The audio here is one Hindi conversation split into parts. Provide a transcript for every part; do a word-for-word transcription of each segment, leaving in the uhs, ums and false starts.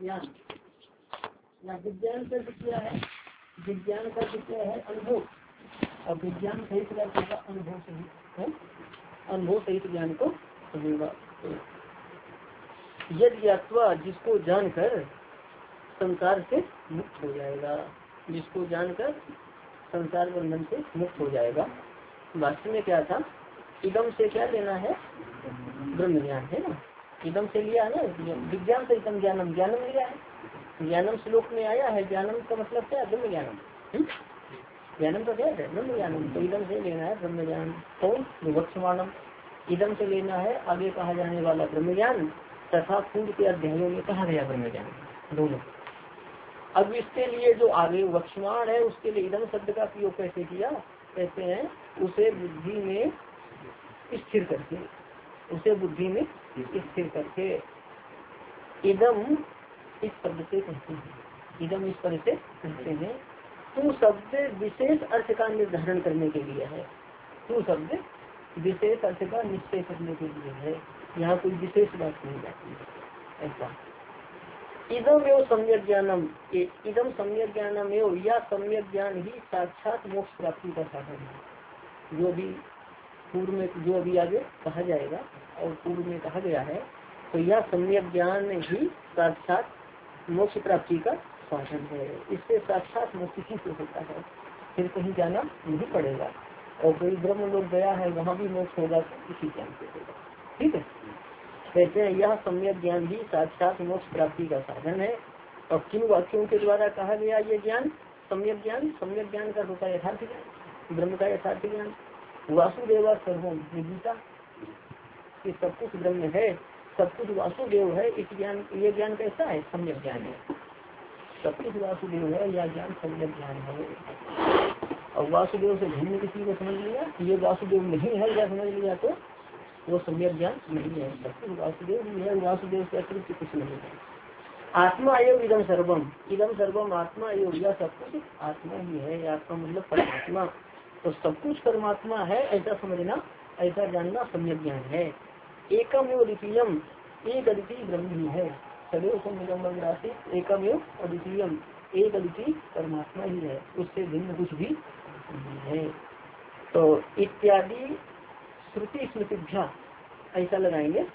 ज्ञान या विज्ञान का क्या है, विज्ञान का क्या है अनुभव, और विज्ञान सहित का अनुभव सहित है, अनुभव सहित ज्ञान को होगा। यद ज्ञात्वा जिसको जानकर संसार से मुक्त हो जाएगा, जिसको जानकर संसार बंधन से मुक्त हो जाएगा। वास्तव में क्या था, इदम से क्या लेना है, ब्रह्म ज्ञान है ना, इदम से लिया है ना, विज्ञान से इदम ज्ञानम, ज्ञानम लिया है, ज्ञानम श्लोक में आया है। ज्ञानम का मतलब क्या है, ब्रह्म ज्ञानम, ज्ञानम का क्या है ब्रह्म ज्ञानम, तो इदम से लेना है ब्रह्म ज्ञान। कौन विवक्षमाणम, इदम से लेना है आगे कहा जाने वाला ब्रह्म ज्ञान, तथा पूर्व के अध्यायों में कहा गया ब्रह्म ज्ञान दोनों। अब इसके लिए जो आगे वक्षमाण है उसके लिए इदम शब्द का प्रयोग कैसे किया, कहते हैं उसे बुद्धि में स्थिर करके, उसे बुद्धि में स्थिर करके इदम इस शब्द से कहते हैं, इदम इस पद से कहते हैं। तू शब्द विशेष अर्थ का निर्धारण करने के लिए है, तू शब्द विशेष अर्थ का निश्चय करने के लिए है, यहाँ कोई विशेष बात नहीं जाती है ऐसा। इदम एवं सम्यक ज्ञानम, इदम सम्यक ज्ञानम एवं या सम्यक ज्ञान ही साक्षात मोक्ष प्राप्ति का साधन है। जो भी पूर्व में, जो अभी आगे कहा जाएगा और पूर्व में कहा गया है, तो यह सम्यक ज्ञान ही साक्षात मोक्ष प्राप्ति का साधन है। इससे साक्षात मोक्ष ही से होता है, फिर कहीं जाना नहीं पड़ेगा। और कोई ब्रह्म लोग गया है वहाँ भी मोक्ष होगा तो इसी ज्ञान से होगा। ठीक है, कहते हैं यह सम्यक ज्ञान ही साक्षात मोक्ष प्राप्ति का साधन है। और किन वाक्यों के द्वारा कहा गया ये ज्ञान, सम्यक ज्ञान, सम्यक ज्ञान का होता है यथार्थ ज्ञान, ब्रह्म का यथार्थ ज्ञान। वासुदेवा सर्वम, गीता ये सब कुछ ब्रह्म है, सब कुछ वासुदेव है, इस ज्ञान, ये ज्ञान कैसा है, सम्यक ज्ञान है। सब कुछ वासुदेव है, यह ज्ञान सम्यक ज्ञान है। और वासुदेव से भिन्न किसी को समझ लिया, ये वासुदेव नहीं है या समझ लिया तो वो सम्यक ज्ञान नहीं है। सब कुछ वासुदेव ही है, वासुदेव से अतिरिक्त कुछ नहीं है। आत्मा एवं इदम सर्वम, इदम सर्वम आत्मा एवं, यह सब कुछ आत्मा ही है। आत्मा मतलब परमात्मा, तो सब कुछ परमात्मा है ऐसा समझना, ऐसा जानना सम्यक ज्ञान है। एकम एवं द्वितीयम, एक अद्वितीय ब्रह्म ही है। सदैव संगम राशि एकम एवं अद्वितीयम, एक अद्वितीय परमात्मा ही है, उससे भिन्न कुछ भी नहीं है। तो इत्यादि श्रुति स्मृतिभ्या ऐसा लगाएंगे।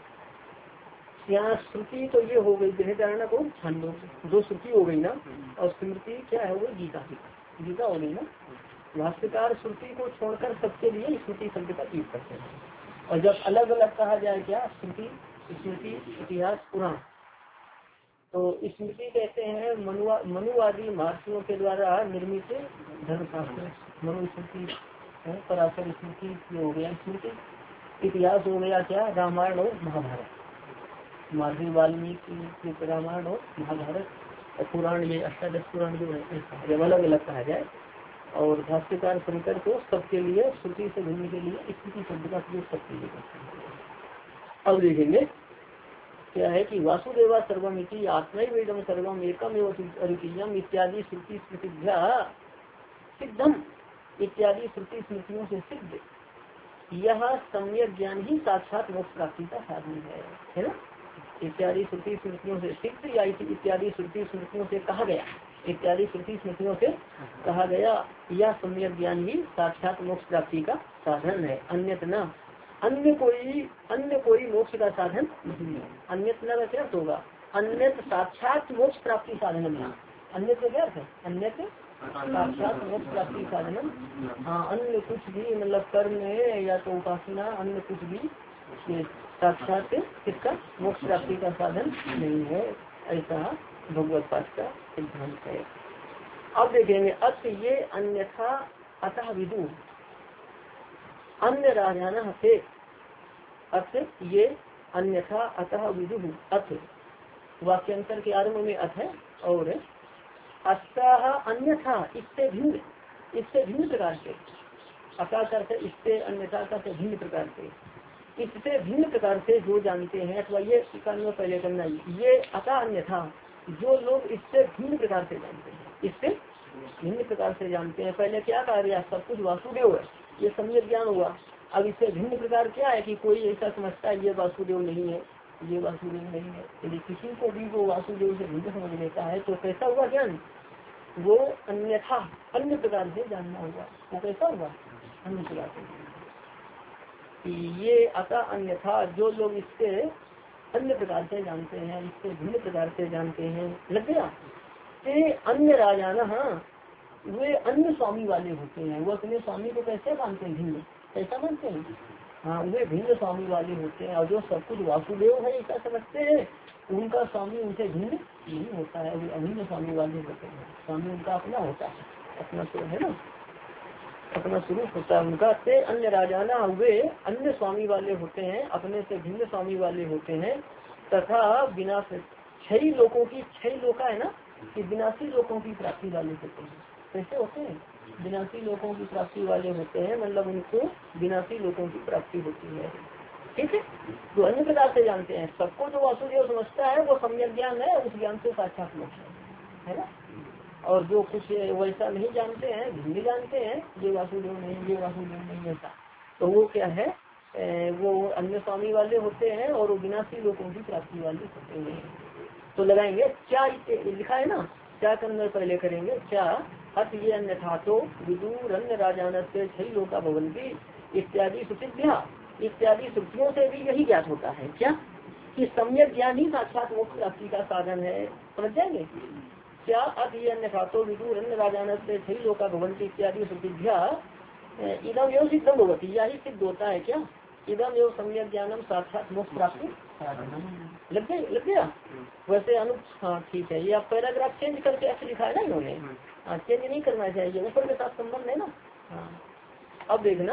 यहाँ श्रुति तो ये हो गई बृहदारण्यक को छंदो, दो श्रुति हो गई ना, और स्मृति क्या है वो गीता, गीता हो गई ना। भाष्यकार श्रुति को छोड़कर सबके लिए स्मृति शब्द का प्रयोग करते हैं। और जब अलग अलग कहा जाए क्या, श्रुति स्मृति इतिहास पुराण, तो स्मृति कहते हैं मनुआ मनुवादी महर्षियों के द्वारा निर्मित धर्मशास्त्र, मनु स्मृति, पराशर स्मृति ये हो गया स्मृति। इतिहास हो गया क्या, रामायण और महाभारत, महर्षि वाल्मीकि के रामायण और महाभारत। और पुराण ये अष्टादश पुराण जो है जब अलग अलग कहा जाए। और भाष्यकार शंकर को सबके लिए श्रुति से भिन्न के लिए स्मृति शब्द का प्रयोग सबके लिए करते हैं। अब देखेंगे क्या है कि वासुदेवा सर्वमिति आत्मैवेदम सर्वम एकम एवं अद्वितीयम इत्यादि श्रुति स्मृतिभ्या सिद्धम, इत्यादि श्रुति स्मृतियों से सिद्ध यह सम्यक ज्ञान ही साक्षात मोक्ष प्राप्ति का साधन है, है ना। इत्यादि श्रुति स्मृतियों से सिद्ध या इत्यादि श्रुति स्मृतियों से कहा गया, इत्यादि श्रुति स्मृतियों से कहा गया यह सम्यक ज्ञान ही साक्षात मोक्ष प्राप्ति का साधन है। अन्यथा न, अन्य कोई अन्य कोई मोक्ष का साधन नहीं है। अन्यथा न क्या होगा, अन्यत्र साक्षात मोक्ष प्राप्ति साधन नहीं, अन्यत्र क्या है, अन्यत्र साक्षात मोक्ष प्राप्ति साधन। हाँ, अन्य कुछ भी मतलब कर्म है या तो उपासना, अन्य कुछ भी साक्षात किसका मोक्ष प्राप्ति का साधन नहीं है, ऐसा भगवत पाठ का सिद्धांत है। अब देखेंगे अत ये अन्यथा अतः विदु, अन्य राजाना से, अत ये अन्यथा अतः विदु, अत वाक्यांतर के आरंभ में अथ है, और अतः अन्यथा इससे भिन्न, इससे भिन्न प्रकार से, अतः करते इससे, अन्यथा करते भिन्न प्रकार से, इससे भिन्न प्रकार से जो जानते हैं, अथवा ये में पहले करना, ये अतः अन्यथा जो लोग इससे भिन्न प्रकार से जानते हैं, इससे भिन्न प्रकार से जानते हैं। पहले क्या कहा गया, सब कुछ वासुदेव है, ये सम्यक ज्ञान हुआ। अब इससे भिन्न प्रकार क्या है कि कोई ऐसा समझता है ये वासुदेव नहीं है, ये वासुदेव नहीं है। यदि किसी को भी वो वासुदेव से भिन्न समझ लेता है तो कैसा हुआ ज्ञान, वो अन्यथा अन्य प्रकार से जानना होगा। वो कैसा हुआ, अन्य प्रकार से। ये अतः अन्यथा जो लोग इससे अन्य प्रकार से जानते हैं, इससे भिन्न प्रकार से जानते हैं, लग गया। ते अन्य राजा ना, हाँ वे अन्य स्वामी वाले होते हैं। वो अपने स्वामी को कैसे मानते हैं, भिन्न कैसा मानते हैं, हाँ वे भिन्न स्वामी वाले होते हैं। और जो सब कुछ वासुदेव है ऐसा समझते हैं, उनका स्वामी उनसे भिन्न नहीं होता है, वे अभिन्न स्वामी वाले होते हैं। स्वामी उनका अपना होता है, अपना स्वरूप है ना, अपना स्वरूप होता है उनका। ते अन्य राजाना, वे अन्य स्वामी वाले होते हैं, अपने से भिन्न स्वामी वाले होते हैं। तथा विनाश छह लोगों की, छह लोका है ना कि विनाशी लोगों की प्राप्ति वाले होते हैं। कैसे होते हैं, विनाशी लोगों की प्राप्ति वाले होते हैं, मतलब उनको विनाशी लोगों की प्राप्ति होती है। ठीक है, तो अन्य प्रकार से जानते हैं। सबको जो वासुदेव समझता है वो सम्यक ज्ञान है, उस ज्ञान से साक्षात मोक्ष है ना। और जो कुछ वैसा नहीं जानते हैं, भिन्न जानते हैं, ये वासुदेव नहीं, ये वासुदेव नहीं ऐसा, तो वो क्या है, वो अन्य स्वामी वाले होते हैं और वो विनाशी लोगों की प्राप्ति वाले होते हैं। तो लगाएंगे क्या, लिखा है ना, क्या करना पहले करेंगे, क्या अत ये अन्यथा तो विदुर अन्य राजान से छह लोका भवंती इत्यादि श्रुतिभ्या, इत्यादि श्रुतियों से भी यही ज्ञात होता है क्या, कि सम्यक ज्ञान ही साक्षात मोक्ष प्राप्ति का साधन है। समझ जाएंगे क्या, अत ये अन्यथा तो विदुर अन्य राजान से छह लोका भवंती इत्यादि श्रुतिभ्या इदम एवं सिद्धम भवती, यही सिद्ध होता है क्या, इदम एवं सम्यक ज्ञानम साक्षात मोक्ष प्राप्ति लग गया, लग गया वैसे अनु, हाँ ठीक है। ये आप पैराग्राफ चेंज करके ऐसे लिखा है ना इन्होंने, हाँ चेंज नहीं करना चाहिए, ऊपर के साथ संबंध है ना। हाँ अब देखना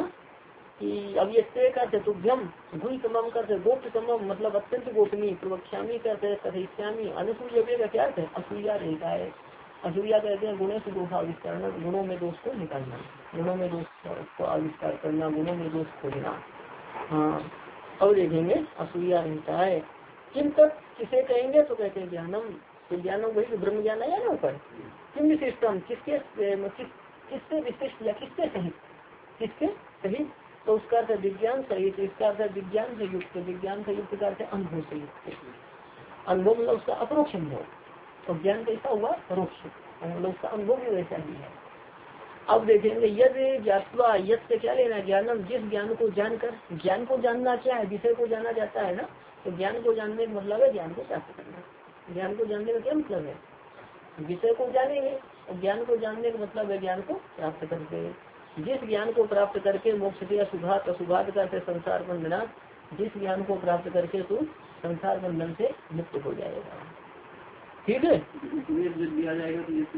कि अब ये ते करते तुभ्यम भूल तमम करते गोप्त तमम, मतलब अत्यंत गोपनीय, प्रवक्ष्यामी करते कथिष्यामी, अनुसूय का क्या है, असूया रहता है। असूया कहते हैं गुणों से दोष आविष्कार, गुणों में दोष को निकालना, गुणों में दोष को आविष्कार करना, गुणों में दोष खोजना। हाँ अब देखेंगे असूया रहता है। किम तक किसे कहेंगे, तो कहते हैं ज्ञानम, तो ज्ञानम वही ब्रह्म ज्ञान है ना ऊपर। किम विशिष्टम, किसके किस, किससे विशिष्ट या किसके सहित, किसके सहित, तो उसका अर्थ विज्ञान सहित, इसका अर्थ विज्ञान से युक्त, विज्ञान से युक्त का अर्थ अनुभव से युक्त। अनुभव मतलब उसका अपरोक्ष अनुभव, तो ज्ञान कैसा हुआ परोक्ष, मतलब उसका अनुभव भी वैसा ही है। अब देखेंगे यद ज्ञात्वा, यद से क्या लेना, ज्ञानम जिस ज्ञान को जानकर, ज्ञान को जानना क्या है, विषय को जाना जाता है ना, तो ज्ञान को जानने का मतलब है ज्ञान को प्राप्त करना। ज्ञान को जानने का क्या मतलब है, विषय को जानेंगे, और ज्ञान को जानने का मतलब है ज्ञान को प्राप्त करके। जिस ज्ञान को प्राप्त करके मोक्ष के अशुभात, अशुभात करके संसार बंधना, जिस ज्ञान को प्राप्त करके तू संसार बंधन से मुक्त हो जाएगा। ठीक है, दिया जाएगा तो ये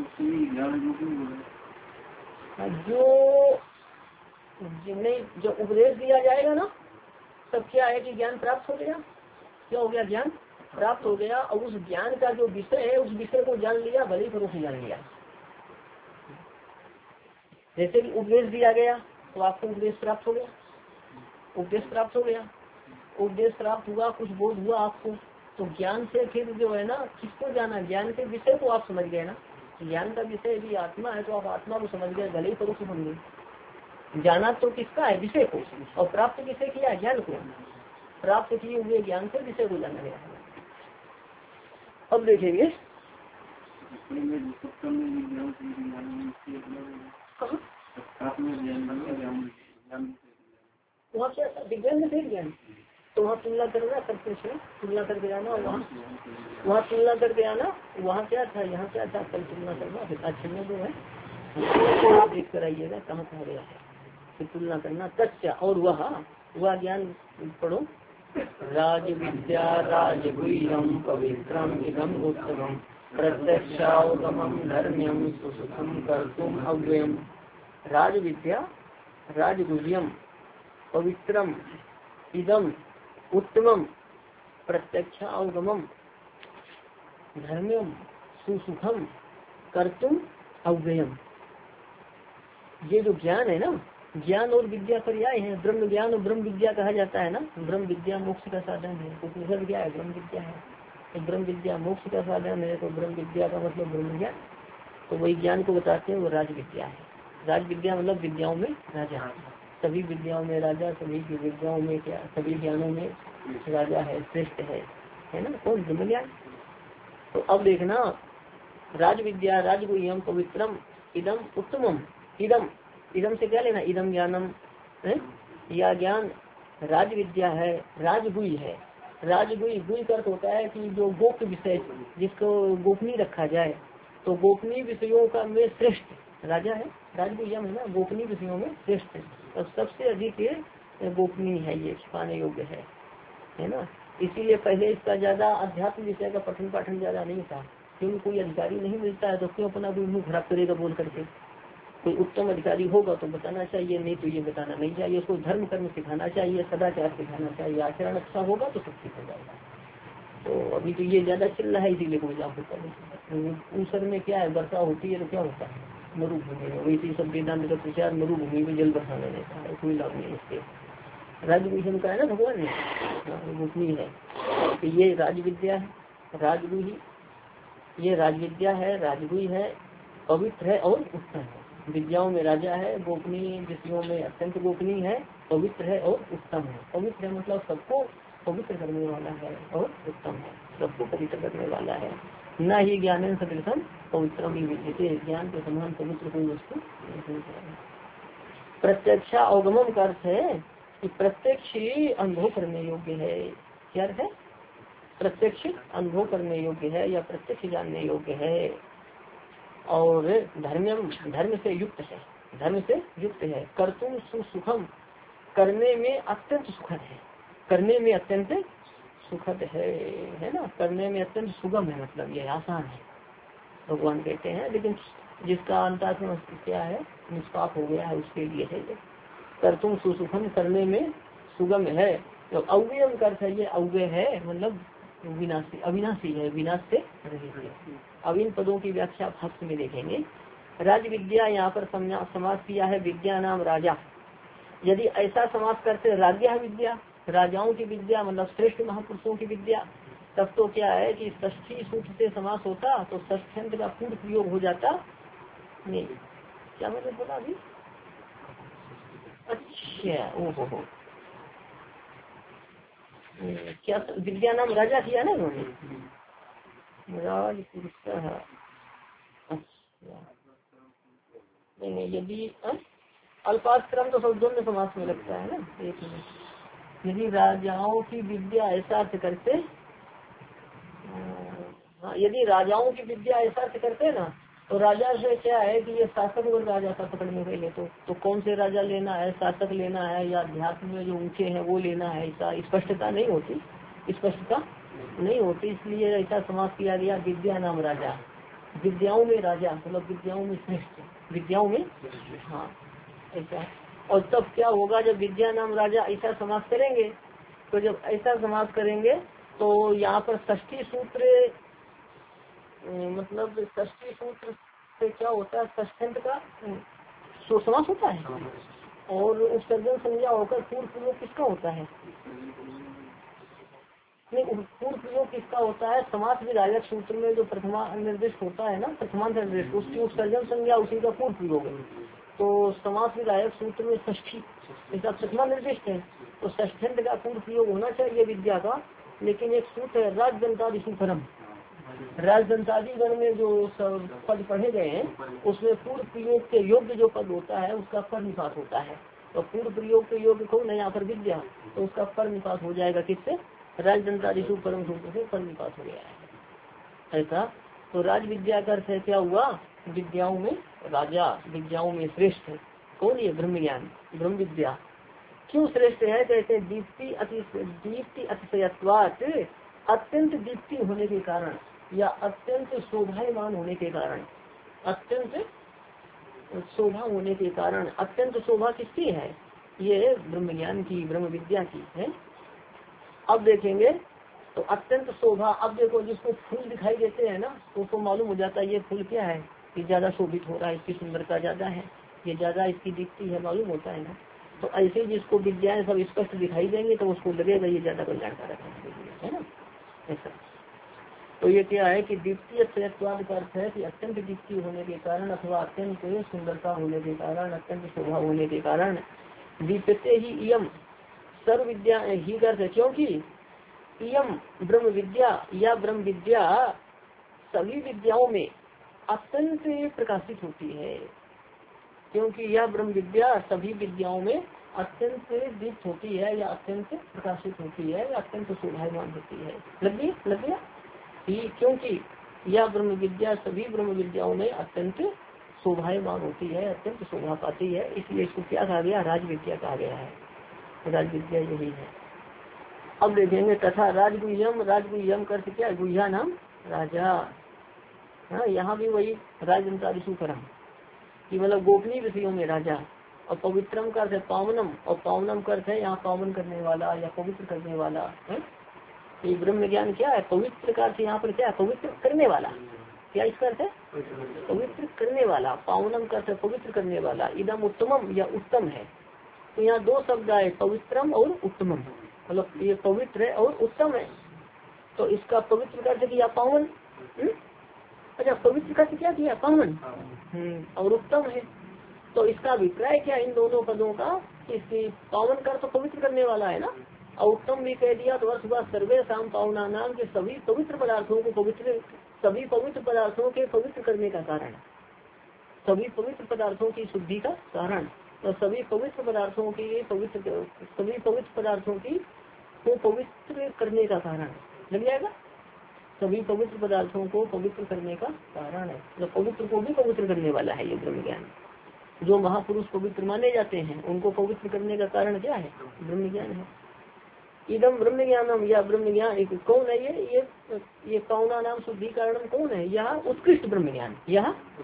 जो जिन्हें जो उपदेश दिया जाएगा ना, तब क्या है कि ज्ञान प्राप्त हो गया, क्या हो गया, ज्ञान प्राप्त हो गया। और उस ज्ञान का जो विषय है, उस विषय को जान लिया, भले ही परोक्ष जान लिया। जैसे कि उपदेश दिया गया तो आपको उपदेश प्राप्त हो गया, उपदेश प्राप्त हो गया, उपदेश प्राप्त हुआ, कुछ बोध हुआ आपको, तो ज्ञान से फिर जो है ना, किसको जाना, ज्ञान के विषय को आप समझ गए ना। ज्ञान का विषय भी आत्मा है, तो आप आत्मा को समझ गए, भले ही परोक्ष समझे। जाना तो किसका है, विषय को, और प्राप्त किसे किया, ज्ञान को। प्राप्त किए हुए ज्ञान से विषय को जाना गया। अब देखेंगे वहाँ क्या विज्ञान में ज्ञान, तो वहाँ तुलना करना, करते से तुलना करके आना, वहाँ वहाँ तुलना करके आना, वहाँ क्या था, यहाँ क्या था, कल तुलना करना। अच्छे में जो है देख कर आइएगा कहाँ कहाँ गया है, फिर तुलना करना। तच्चा, और वह वह ज्ञान पढ़ो, राज विद्या राजगुह्यम पवित्रम इदम उत्तमम प्रत्यक्षावगमम धर्म्यम सुसुखम कर्तुम अव्ययम। राज विद्या राजगुह्यम पवित्रम इदम उत्तमम प्रत्यक्ष अवगमम धर्म्यम सुसुखम कर्तुम अव्ययम। ये जो ज्ञान है ना, ज्ञान और विद्या पर्याय है। ब्रह्म ज्ञान और ब्रह्म विद्या कहा जाता है ना। ब्रह्म विद्या मोक्ष का साधन है, उपनिषद क्या है, ब्रह्म विद्या है। तो ब्रह्म विद्या मोक्ष का साधन है, तो ब्रह्म विद्या का मतलब ब्रह्म ज्ञान, तो वही ज्ञान को बताते हैं, वो राज विद्या है। राज विद्या मतलब विद्याओं में राजा। सभी विद्याओं में राजा, सभी की विद्याओं में क्या, सभी ज्ञानों में राजा है, श्रेष्ठ है, है ना, कौन, ब्रह्म ज्ञान। तो अब देखना, राज विद्या राजगुह्यम पवित्रम इदम उत्तमम, इदम इदम से क्या लेना, इदम ज्ञानम है, यह ज्ञान राज विद्या है, राजगुह्य है। राजगुह्य, गुह्य का अर्थ होता है कि जो गोप्य विषय, जिसको गोपनीय रखा जाए, तो गोपनीय विषयों का में श्रेष्ठ राजा है। राजगुह्यम है ना, गोपनीय विषयों में श्रेष्ठ है, और सबसे अधिक ये गोपनीय है, ये छिपाने योग्य है, है ना। इसीलिए पहले इसका ज्यादा अध्यात्म विषय का पठन पाठन ज्यादा नहीं था, क्योंकि कोई अधिकारी नहीं मिलता है तो क्यों अपना भी मुंह खराब करेगा बोल करके। कोई उत्तम अधिकारी होगा तो बताना चाहिए, नहीं तो ये बताना नहीं चाहिए। उसको धर्म कर्म सिखाना चाहिए, सदाचार सिखाना चाहिए, आचरण अच्छा होगा तो सब ठीक हो जाएगा। तो अभी तो ये ज्यादा चल रहा है, इसीलिए कोई लाभ होता नहीं। ऊसर में क्या है, वर्षा होती है तो क्या होता है, मरुभूमि में, वैसे सब वेदांत का प्रचार मरुभूमि में जल बरसाने देता है, कोई लाभ नहीं इसके। राजगुह्यम का है ना भगवान ने, गोपनीय है। तो ये राजविद्या है, राजगुह्य, ये राजविद्या है, राजगुह्य है, पवित्र है और उत्तम है। विद्याओं में राजा है, गोपनीय विषयों में अत्यंत गोपनीय है, पवित्र है और उत्तम है। पवित्र है मतलब सबको पवित्र करने वाला है, और उत्तम है, सबको पवित्र करने वाला है। न ही ज्ञान सदृशम पवित्रम ही विद्यते, ज्ञान के समान पवित्र कोई वस्तु नहीं है। प्रत्यक्षा अवगमन का अर्थ है कि प्रत्यक्ष ही अनुभव करने योग्य है। क्या अर्थ है, प्रत्यक्ष अनुभव करने योग्य है या प्रत्यक्ष जानने योग्य है। और धर्म धर्म से युक्त है, धर्म से युक्त है। कर्तुम सुसुखम, करने में अत्यंत सुखद है, करने में अत्यंत सुखद है, है ना, करने में अत्यंत सुगम है, मतलब ये आसान है भगवान कहते हैं। लेकिन जिसका अंतःकरण क्या है, निष्पाप हो गया है, उसके लिए है ये। कर्तुम सुसुखम, करने में सुगम है। तो अव्ययम का अर्थ है, ये अव्यय है मतलब विनाशी, अविनाशी है, विनाश से रहित है। अब इन पदों की व्याख्या भाष्य में देखेंगे। राज विद्या यहाँ पर समास किया है, विद्या नाम राजा। यदि ऐसा समास करते राज्य विद्या, राजाओं की विद्या मतलब श्रेष्ठ महापुरुषों की विद्या, तब तो क्या है कि षष्ठी सूत्र से समास होता तो षष्ठ्यंत का पूर्ण प्रयोग हो जाता नहीं। क्या मैंने बोला अभी, अच्छा ओहो हो, क्या विद्या नाम राजा किया ना उन्होंने, राज पुरुष। अच्छा नहीं नहीं, यदि अल्पाश्रम तो सब दोनों समास में लगता है ना, एक मिनट। यदि राजाओं की विद्या ऐसा अर्थ करते, हाँ यदि राजाओं की विद्या ऐसा अर्थ करते ना, तो राजा से क्या है कि ये शासक और राजा का पकड़ने के लिए, तो, तो कौन से राजा लेना है, शासक लेना है या अध्यात्म में जो ऊंचे हैं वो लेना है, ऐसा स्पष्टता नहीं होती, स्पष्टता नहीं होती, इसलिए ऐसा समास किया गया विद्या नाम राजा। विद्याओं में राजा मतलब विद्याओं में श्रेष्ठ, विद्याओं में, हाँ ऐसा। और तब क्या होगा, जब विद्या नाम राजा ऐसा समास करेंगे, तो जब ऐसा समास करेंगे तो यहाँ पर षष्ठी सूत्र मतलब षष्ठी सूत्र से क्या होता है, षष्ठ्यंत का सो समास होता है, और उत्सर्जन संज्ञा होकर पूर्व प्रयोग किसका होता है, नहीं पूर्व प्रयोग किसका होता है, समास विधायक सूत्र में जो प्रथमा निर्देश होता है ना, प्रथमांत निर्देश, उसकी उत्सर्जन संज्ञा उसी का पूर्व प्रयोग है। तो समास विधायक सूत्र में षष्ठी इसका प्रथमा निर्देश है, तो षष्ठ्यंत का पूर्व प्रयोग होना चाहिए विद्या का। लेकिन एक सूत्र है राजदंतादि सुपरम, राजदंतादि गण में जो पद पढ़े गए हैं उसमें पूर्व प्रयोग के योग्य जो पद होता है उसका पर निपात होता है। तो पूर्व प्रयोग के योग्य को न यहाँ पर विद्या, तो उसका पर निपात हो जाएगा किससे, राजदंतादि परम सूत्र से पर निपात हो गया है ऐसा। तो राज विद्या का अर्थ है क्या हुआ, विद्याओं में राजा, विद्याओं में श्रेष्ठ। कौन ये, ब्रह्म ज्ञान, ब्रह्म विद्या। क्यों श्रेष्ठ है, कहते हैं दीप्ति अति दीप्ति अतिशयत्वात्, अत्यंत दीप्ति होने के कारण या अत्यंत शोभायमान होने के कारण, अत्यंत शोभा होने के कारण। अत्यंत शोभा किसकी है, ये ब्रह्म ज्ञान की, ब्रह्म विद्या की है। अब देखेंगे तो अत्यंत शोभा, अब देखो जिसको फूल दिखाई देते हैं ना तो उसको मालूम हो जाता है ये फूल क्या है, कि ज्यादा शोभित हो रहा है, इसकी सुंदरता ज्यादा है, ये ज्यादा इसकी दिखती है, मालूम होता है ना। तो ऐसे जिसको विद्याएं सब स्पष्ट दिखाई देंगे तो उसको लगेगा ये ज्यादा कल्याणकारक है ना, ऐसा। तो ये क्या है कि दीप्तीय श्रेष्ठवाद का अर्थ है कि अत्यंत दीप्ति होने के कारण अथवा अत्यंत सुंदरता होने के कारण, अत्यंत शोभा होने के कारण दीप्यते ही इयम सर्व विद्या ही करते, क्योंकि इयम ब्रह्म विद्या या ब्रह्म विद्या सभी विद्याओं में अत्यंत प्रकाशित होती है, क्योंकि यह ब्रह्म विद्या सभी विद्याओं में अत्यंत दीप्त होती है या अत्यंत प्रकाशित होती है या अत्यंत शोभायमान होती है। लग गया लग गया क्योंकि यह ब्रह्म विद्या सभी ब्रह्म विद्याओं में अत्यंत शोभायमान होती है, अत्यंत शोभा पाती है, इसलिए इसको क्या कहा गया, राज विद्या कहा गया है। राज विद्या यही है। अब देखेंगे तथा राजगुह्यम, राजगुह्यम करते क्या, गुह्या नाम राजा। हाँ, यहाँ भी वही राजंता विशुकरम कि मतलब गोपनीय विषयों में राजा। और पवित्रम का अर्थ है पावनम, और पावनम का अर्थ है यहाँ पावन करने वाला या पवित्र करने वाला है। ये ब्रह्म ज्ञान क्या है, पवित्र का अर्थ यहाँ पर क्या है, पवित्र करने वाला। क्या इसका अर्थ है, पवित्र करने वाला। पावनम का अर्थ है पवित्र करने वाला। इदम उत्तमम या उत्तम है, तो यहाँ दो शब्द आए, पवित्रम और उत्तमम, मतलब ये पवित्र है और उत्तम है। तो इसका पवित्र का अर्थ किया पावन। अच्छा, पवित्र का क्या किया, पावन और उत्तम है। तो इसका अभिप्राय क्या इन दोनों पदों का, इसकी पावन कर तो पवित्र करने वाला है ना, और उत्तम भी कह दिया तो अर्थ हुआ सर्वे शाम पावना नाम के सभी पवित्र पदार्थों को पवित्र, सभी पवित्र पदार्थों के पवित्र करने का कारण, सभी पवित्र पदार्थों की शुद्धि का कारण, तो सभी पवित्र पदार्थों की पवित्र सभी पवित्र पदार्थों की को पवित्र करने का कारण लग जाएगा। सभी पवित्र पदार्थों को पवित्र करने का कारण है, तो पवित्र को भी पवित्र करने वाला है ये ब्रह्म ज्ञान। जो महापुरुष पवित्र माने जाते हैं उनको पवित्र करने का कारण क्या है, ब्रह्म ज्ञान है। इदम ब्रह्म ज्ञानम या ब्रह्म ज्ञान कौन है, ये ये ये पावना नाम शुद्धि कारणम कौन है, यह उत्कृष्ट ब्रह्म ज्ञान, यह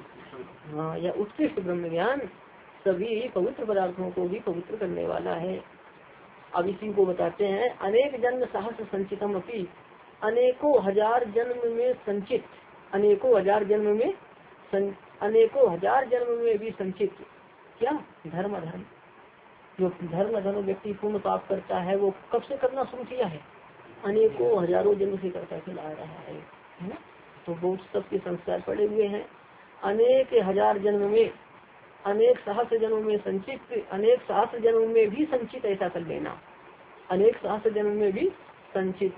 हाँ यह उत्कृष्ट ब्रह्म ज्ञान सभी पवित्र पदार्थों को भी पवित्र करने वाला है। अब इसी को बताते हैं, अनेक जन्म सहस्र संचितम अपनी, अनेकों हजार जन्म में संचित, अनेकों हजार जन्म में सं, अनेकों हजार जन्म में भी संचित क्या, धर्म धर्म जो धर्म धर्म व्यक्ति पूर्ण पाप करता है वो कब से करना शुरू किया है, अनेकों हजारों जन्म से करता चला आ रहा है, है ना। तो बहुत सबके संस्कार पड़े हुए हैं। अनेक हजार जन्म में, अनेक सहस्र जन्म में संचित, अनेक सहस्र जन्म में भी संचित, ऐसा कर लेना, अनेक सहस्र जन्म में भी संचित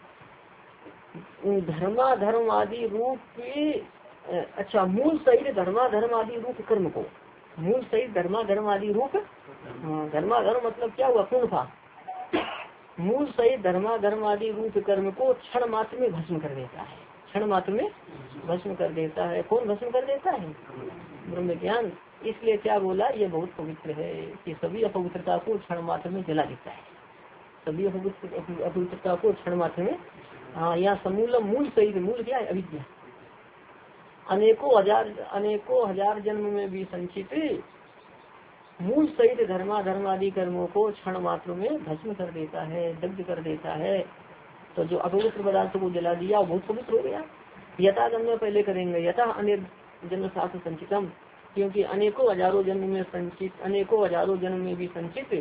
धर्मा धर्म आदि रूप, अच्छा मूल सहित धर्मा धर्म आदि रूप कर्म को, मूल सहित धर्मा धर्म आदि रूप, धर्मा धर्म मतलब क्या हुआ, पूर्णता, मूल सहित धर्मा धर्म आदि रूप कर्म को क्षण मात्र में भस्म कर देता है, क्षण मात्र में भस्म कर देता है। कौन भस्म कर देता है, ब्रह्म ज्ञान। इसलिए क्या बोला, ये बहुत पवित्र है कि सभी अपवित्रता को क्षण मात्र में जला देता है, सभी अपवित्रता को क्षण मात्र में। हाँ, यहाँ समूल मूल सहित, मूल क्या है, अविद्या। अनेकों हजार अनेकों हजार जन्म में भी संचित मूल सहित धर्मा धर्म आदि कर्मों को क्षण मात्र में भस्म कर देता है, दग्ध कर देता है। तो जो अपवित्र पदार्थों को जला दिया वो बहुत पवित्र हो गया। यथा जन्म में पहले करेंगे, यथा अनेक जन्म शास्त्र संचितम, क्योंकि अनेकों हजारों जन्म में संचित, अनेकों हजारों जन्म में भी संचित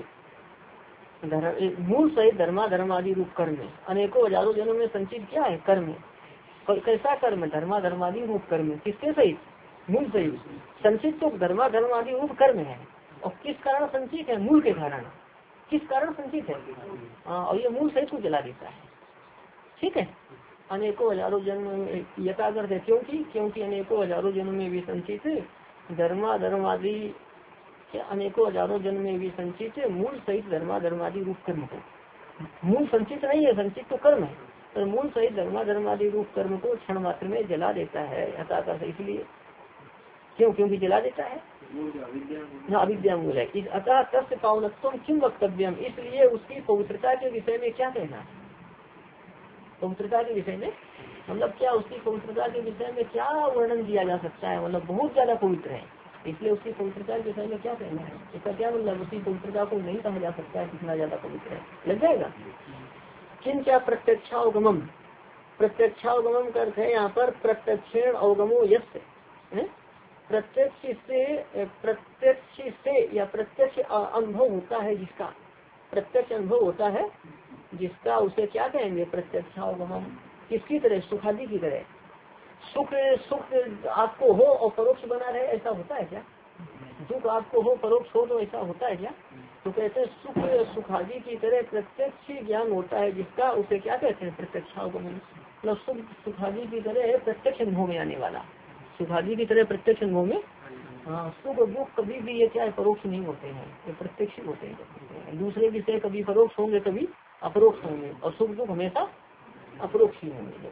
मूल सहित धर्मा धर्म आदि रूप कर्म, अनेकों हजारों जन्म में संचित क्या है, कर्म। कैसा कर्म, धर्मा धर्मादि रूप कर्म, किसके सहित, मूल सहित। संचित तो धर्मा धर्मादि रूप कर्म है, और किस कारण संचित है, मूल के कारण, किस कारण संचित है, हाँ, और ये मूल सहित को जला देता है। ठीक है, अनेकों हजारों जन्म यथा करते, क्योंकि क्योंकि अनेकों हजारों जन्म में भी संचित धर्मा धर्मादि, अनेकों हजारों जन्म में भी संचित मूल सहित धर्मा धर्मादि रूप कर्म को, मूल संचित नहीं है, संचित तो कर्म है, पर मूल सहित धर्मा धर्मादि रूप कर्म को क्षण मात्र में जला देता है। अतः इसलिए क्यों, क्योंकि जला देता है, अविद्या मूल है। इस अतः तस्य पावनत्व किम वक्तव्यम, इसलिए उसकी पवित्रता के विषय में क्या कहना, पवित्रता के विषय में मतलब क्या, उसकी पवित्रता के विषय में क्या वर्णन किया जा सकता है, मतलब बहुत ज्यादा पवित्र है, इसलिए उसकी पवित्रता के विषय में क्या कहना है। इसका क्या मतलब, उसकी पवित्रता को नहीं कहा जा सकता है कितना ज्यादा पवित्र है, लग जाएगा। किन क्या प्रत्यक्षावगमम, प्रत्यक्षावगमम का अर्थ है यहाँ पर प्रत्यक्षेण अवगमो यस्य, प्रत्यक्ष से, प्रत्यक्ष से या प्रत्यक्ष अनुभव होता है जिसका, प्रत्यक्ष अनुभव होता है जिसका, उसे क्या कहेंगे, प्रत्यक्षावगमम। किसकी तरह, सुखादि की तरह, सुख सुख आपको हो और परोक्ष बना रहे, ऐसा होता है क्या, दुख आपको हो परोक्ष हो तो ऐसा होता है क्या, तो कहते हैं सुख सुखादि की तरह प्रत्यक्ष ज्ञान होता है जिसका, उसे क्या कहते हैं प्रत्यक्षावगमन। मतलब सुख सुखादि की तरह प्रत्यक्ष अनुभव में आने वाला, सुखादि की तरह प्रत्यक्ष अनुभव में। हाँ, सुख दुख कभी भी ये क्या है परोक्ष नहीं होते हैं, ये प्रत्यक्ष होते हैं। दूसरे विषय कभी परोक्ष होंगे कभी अपरोक्ष होंगे, और सुख दुख हमेशा अपरोक्ष ही होंगे।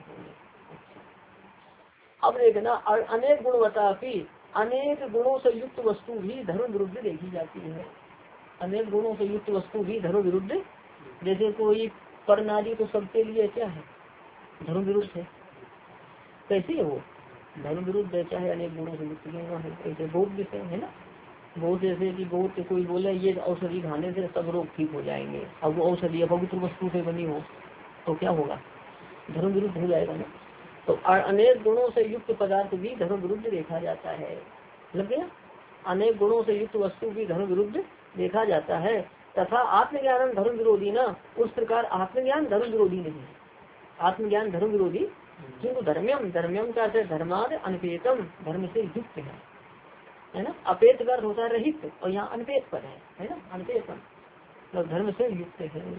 अब देखना अनेक गुणवत्ता भी, अनेक गुणों से युक्त वस्तु भी धर्म विरुद्ध देखी जाती है। अनेक गुणों से युक्त वस्तु भी धर्म विरुद्ध, जैसे कोई पर नारी तो सबके लिए क्या है धर्म विरुद्ध है, कैसी है वो धर्म विरुद्ध है, चाहे अनेक गुणों से युक्त क्यों है। ऐसे बहुत विषय है ना, बहुत जैसे कि बहुत कोई बोले ये औषधि खाने से सब रोग ठीक हो जाएंगे, अब वो औषधि अपवित्र वस्तु से बनी हो तो क्या होगा, धर्म विरुद्ध हो जाएगा ना। तो अनेक गुणों से युक्त पदार्थ भी धर्म विरुद्ध देखा जाता है। लग गया, अनेक गुणों से युक्त वस्तु भी धर्म विरुद्ध देखा जाता है। तथा आत्मज्ञान धर्म विरोधी ना, उस प्रकार आत्मज्ञान धर्म विरोधी नहीं है। आत्मज्ञान धर्म विरोधी किंतु धर्म्यम, धर्म्यम का अर्थ धर्माद अनपेतम, धर्म से युक्त है, है ना। अपेत का अर्थ होता है रहित, और यहाँ अनपेत पर है, है ना, अनपेतम मतलब धर्म से युक्त है।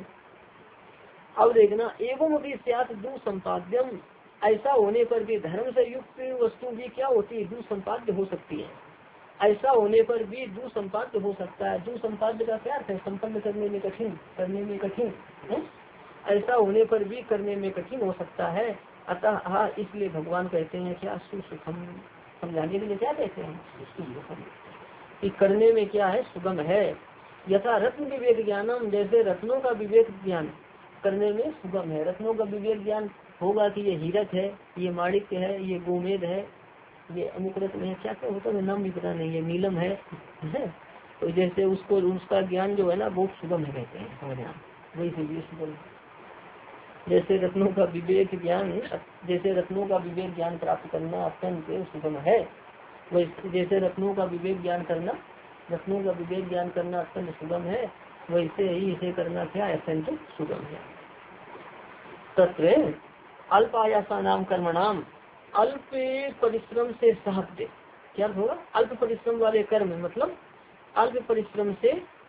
अब देखना एवं अभी स्यात् दुसंपाद्यम, ऐसा होने पर भी धर्म से युक्त वस्तु भी क्या होती है दुसंपाद्य हो सकती है। ऐसा होने पर भी दुसंपाद्य हो सकता है। दुसंपाद्य का क्या अर्थ है, संपन्न करने में कठिन, करने में कठिन है। ऐसा होने पर भी करने में कठिन हो सकता है। अतः हाँ, इसलिए भगवान कहते हैं क्या सुसुखम, समझाने के लिए क्या कहते हैं सुसुखम, कि करने में क्या है सुगम है। यथा रत्न विवेक ज्ञानम, जैसे रत्नों का विवेक ज्ञान करने में सुगम है। रत्नों का विवेक ज्ञान होगा कि ये हीरक है, ये माणिक्य है, ये गोमेद है, ये अमुक रत्न है, क्या क्या होता है नाम भी पता नहीं है, नीलम है, है? तो जैसे उसको उसका ज्ञान जो है ना बहुत सुगम है कहते हैं, समझना वही से सुगम। जैसे रत्नों का विवेक ज्ञान, जैसे रत्नों का विवेक ज्ञान प्राप्त करना अत्यंत सुगम है, वैसे जैसे रत्नों का विवेक ज्ञान करना रत्नों का विवेक ज्ञान करना अत्यंत सुगम है, वैसे ही इसे करना क्या अत्यंत सुगम है। तत्र अल्प आयासा नाम कर्मणाम, अल्प परिश्रम से साध्य, क्या होगा अल्प परिश्रम वाले कर्म, मतलब अल्प परिश्रम से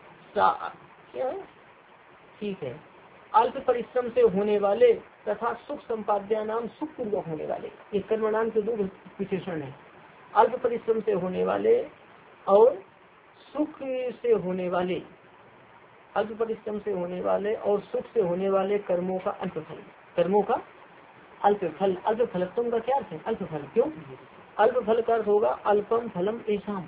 क्या है ठीक है, अल्प परिश्रम से होने वाले तथा सुख संपाद्या नाम सुख पूर्वक होने वाले, ये कर्मणाम के दो विशेषण है। अल्प परिश्रम से होने वाले और सुख से होने वाले, अल्प परिश्रम से होने वाले और सुख से होने वाले कर्मों का अल्प फल, कर्मों का अल्प फल। अल्प फलत्म का क्या अर्थ है अल्प फल, क्यों अल्प फल का अर्थ होगा अल्पम फलम ऐसाम,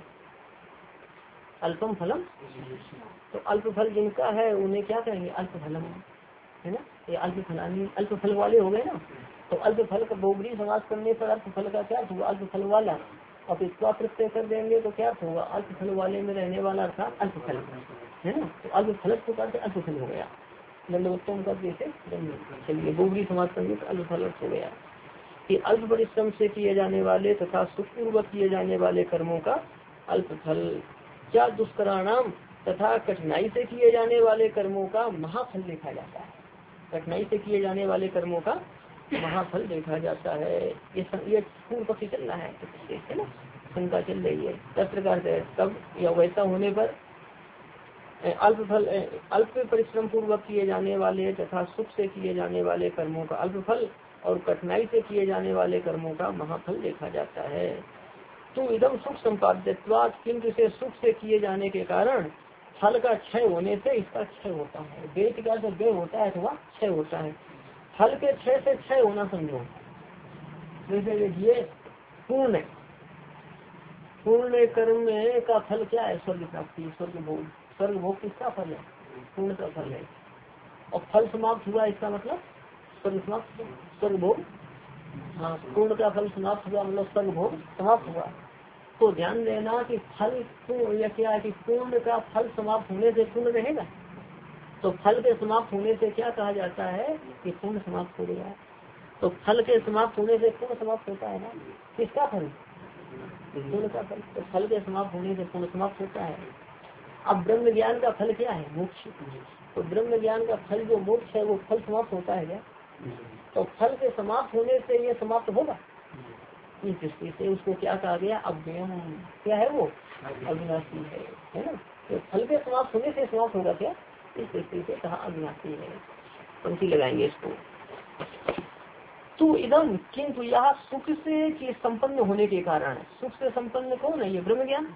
अल्पम फलम, तो अल्प फल जिनका है उन्हें क्या कहेंगे अल्प फलम, है ना। ये अल्प फलानी अल्प फल वाले हो गए ना। तो अल्प फल का बहुब्री समास करने पर अल्प फल का क्या हुआ अल्प फल वाला, और इसका प्रत्यय कर देंगे तो क्या होगा अल्प फल वाले में रहने वाला अर्थात अल्प फल, है ना। तो अल्प फल को करते अल्प फल हो गया, दंडवत्तम का जैसे चलिए बहुब्री समास करने पर अल्प फल हो गया कि अल्प परिश्रम से किए जाने वाले तथा सुखपूर्वक किए जाने वाले कर्मों का अल्प फल। क्या दुष्कराणाम, तथा कठिनाई से किए जाने वाले कर्मों का महाफल देखा जाता है। कठिनाई से किए जाने वाले कर्मों का महाफल देखा जाता है। ये ये पूर्व पक्षी चल रहा है, है ना, शंका चल रही है। दस प्रकार से तब या वैसा होने पर अल्प फल, अल्प परिश्रम पूर्वक किए जाने वाले तथा सुख से किए जाने वाले कर्मों का अल्प फल और कठिनाई से किए जाने वाले कर्मों का महाफल देखा जाता है। तो इदम सुख संपाद्यत्वात्, किंतु से सुख से किए जाने के कारण फल का क्षय होने से इसका क्षय होता है। वेद का जब व्यय होता है अथवा क्षय होता है, फल के क्षय से क्षय होना समझो। जैसे देखिए पूर्ण पूर्ण कर्म का फल क्या है स्वर्ग प्राप्ति, स्वर्ग भोग, स्वर्ग भोग किसका फल है पूर्ण का फल है, और फल समाप्त हुआ इसका मतलब स्वर्ग समाप्त, स्वर्ग भोग, हाँ पूर्ण का फल समाप्त हुआ मतलब स्वर्ग भोग समाप्त हुआ। तो ध्यान देना कि फल या क्या है कि पूर्ण का फल समाप्त होने से पूर्ण रहेगा, तो फल के समाप्त होने से क्या कहा जाता है कि पूर्ण समाप्त हो गया। तो फल के समाप्त होने से पूर्ण समाप्त होता है ना, किसका फल पूर्ण का फल, तो फल के समाप्त होने से पूर्ण समाप्त होता है। अब ब्रह्म ज्ञान का फल क्या है मोक्ष, तो ब्रह्म ज्ञान का फल जो मोक्ष है वो फल समाप्त होता है क्या, तो फल के समाप्त होने से ये समाप्त होगा। इस दृष्टि से उसको क्या कहा गया अव्ययम, क्या है वो अविनाशी है, है ना। तो फल के समाप्त होने से समाप्त होगा क्या, इस दृष्टि से कहा अविनाशी है। पंक्ति लगाएंगे इसको। तो इदम किंतु यह सुख से कि संपन्न होने के कारण, सुख से संपन्न कौन है, ये ब्रह्म ज्ञान।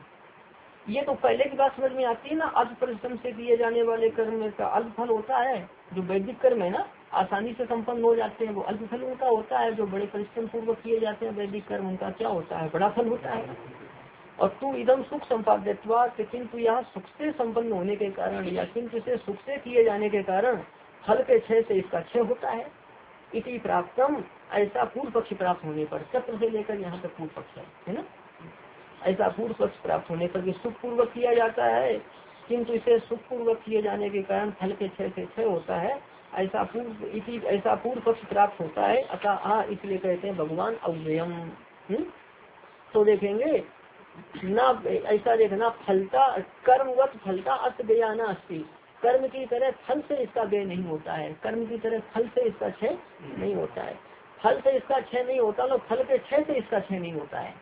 ये तो पहले की बात समझ में आती है ना, अल्प परिश्रम से किए जाने वाले कर्म का अल्प फल होता है। जो वैदिक कर्म है ना आसानी से संपन्न हो जाते हैं, वो अल्प फल उनका होता है। जो बड़े परिश्रम पूर्वक किए जाते हैं वैदिक कर्म, उनका क्या होता है, बड़ा फल होता है। और तू इदम सुख संपाद्यत्वा, किंतु यह सुख से संपन्न होने के कारण या किंतु से सुख से किए जाने के कारण फल के क्षय से इसका क्षय होता है। इति प्राप्तम, ऐसा पूर्व पक्ष प्राप्त होने पर, चक्र से लेकर यहाँ तक पूर्व पक्ष है, है ना। ऐसा पूर्व पक्ष प्राप्त होने पर सुख पूर्वक किया जाता है, किंतु इसे सुख पूर्वक किए जाने के कारण फल के क्षय से क्षय होता है। ऐसा पूर्व इसी ऐसा पूर्व पक्ष प्राप्त होता है। अतः आ इसलिए कहते हैं भगवान अव्ययम। तो देखेंगे ना, ऐसा देखना, फलता कर्मवत फलता अस्त व्यया न अस्ति, कर्म की तरह फल से इसका व्यय नहीं होता है, कर्म की तरह फल से इसका क्षय नहीं होता है। फल से इसका क्षय नहीं होता, तो फल के क्षय से इसका क्षय नहीं होता है।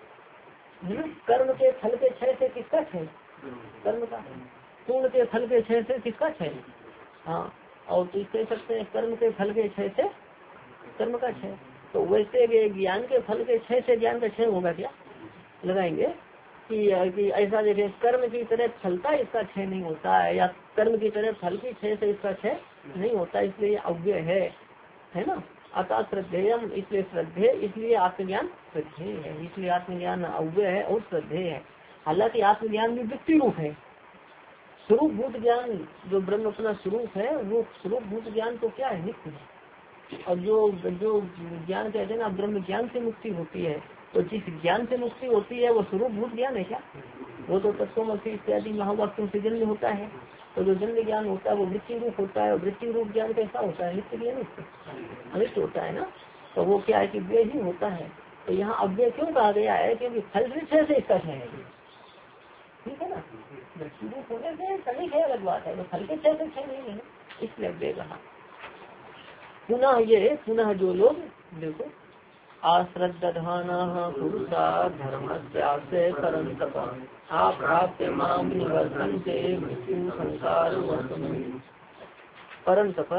कर्म के फल के क्षय से किसका क्षय, कर्म का। पूर्ण के फल के क्षय से किसका क्षय, हाँ। और तो कह सकते हैं कर्म के फल के क्षय से कर्म का क्षय। तो वैसे ज्ञान के फल के क्षय से ज्ञान का क्षय होगा क्या, लगाएंगे कि, कि ऐसा देखें, कर्म की तरह फलता इसका क्षय नहीं होता है, या कर्म की तरह फल की क्षय से इसका क्षय नहीं होता, इसलिए अव्यय है, है ना। अतः श्रद्धेयम, इसलिए श्रद्धेय, इसलिए आत्मज्ञान श्रद्धेय है, इसलिए आत्मज्ञान अव्यय है और श्रद्धेय है। हालांकि आत्मज्ञान भी वृत्ति रूप है, स्वरूप भूत ज्ञान जो ब्रह्म अपना स्वरूप है, वो स्वरूप भूत ज्ञान तो क्या है, नित्य है। और जो जो ज्ञान कहते हैं ना ब्रह्म ज्ञान से मुक्ति होती है, तो जिस ज्ञान से मुक्ति होती है वो स्वरूप भूत ज्ञान है क्या, वो तो तत्वमसि इत्यादि महावाक्यों से जन्म होता है। तो जो जन्म ज्ञान होता है वो वृत्ति रूप होता है, और वृत्ति रूप ज्ञान कैसा होता है, नित्य ज्ञान अनिष्ट होता है ना। तो वो क्या है कि व्यय ही होता है। तो यहाँ अव्यय क्यों कहा गया है, क्योंकि फल क्षय से इसका क्षय है, ठीक है ना। वृत्ति रूप होने से क्षणिक है, अलग बात है, तो फल के क्षय से क्षय नहीं है, इसलिए अव्यय कहा। पुनः ये पुनः जो लोग देखो आश्रद्धाना पुरुषा धर्मस्यास्य परंतप आप्राप्य माम निवर्तन्ते मृत्यु संसार वर्तमान। परंतप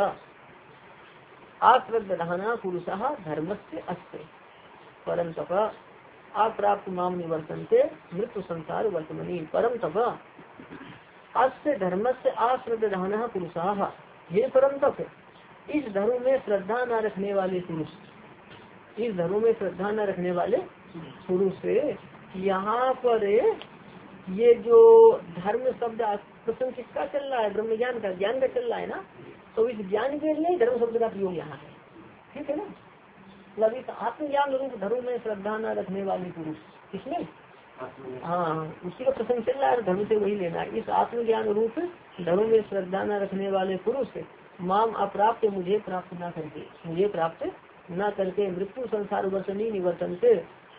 आश्रद्धाना पुरुषा धर्मस्य अस्य परंतप अप्राप्त माम निवर्तन्ते मृत्यु संसार वर्तमनि। परम तप अस्य धर्म से आश्रद्धाना पुरुषा, हे परम तप, इस धर्म में श्रद्धा न रखने वाले पुरुष, इस धर्म में श्रद्धा न रखने वाले पुरुष से, यहाँ पर ये जो धर्म शब्द प्रसंग किसका चल रहा है, ब्रह्म ज्ञान का, ज्ञान का चल रहा है ना। तो इस ज्ञान के लिए धर्म शब्द का प्रयोग यहाँ है, ठीक है ना। मतलब इस आत्मज्ञान रूप धर्म में श्रद्धा न रखने वाले पुरुष, किसमें, हाँ उसी का प्रसंग चल रहा है, धर्म से वही लेना है। इस आत्मज्ञान रूप धर्म में श्रद्धा न रखने वाले पुरुष माम अप्राप्त, मुझे प्राप्त न करके, मुझे प्राप्त न करके मृत्यु संसार वर्तनी निवर्तन से,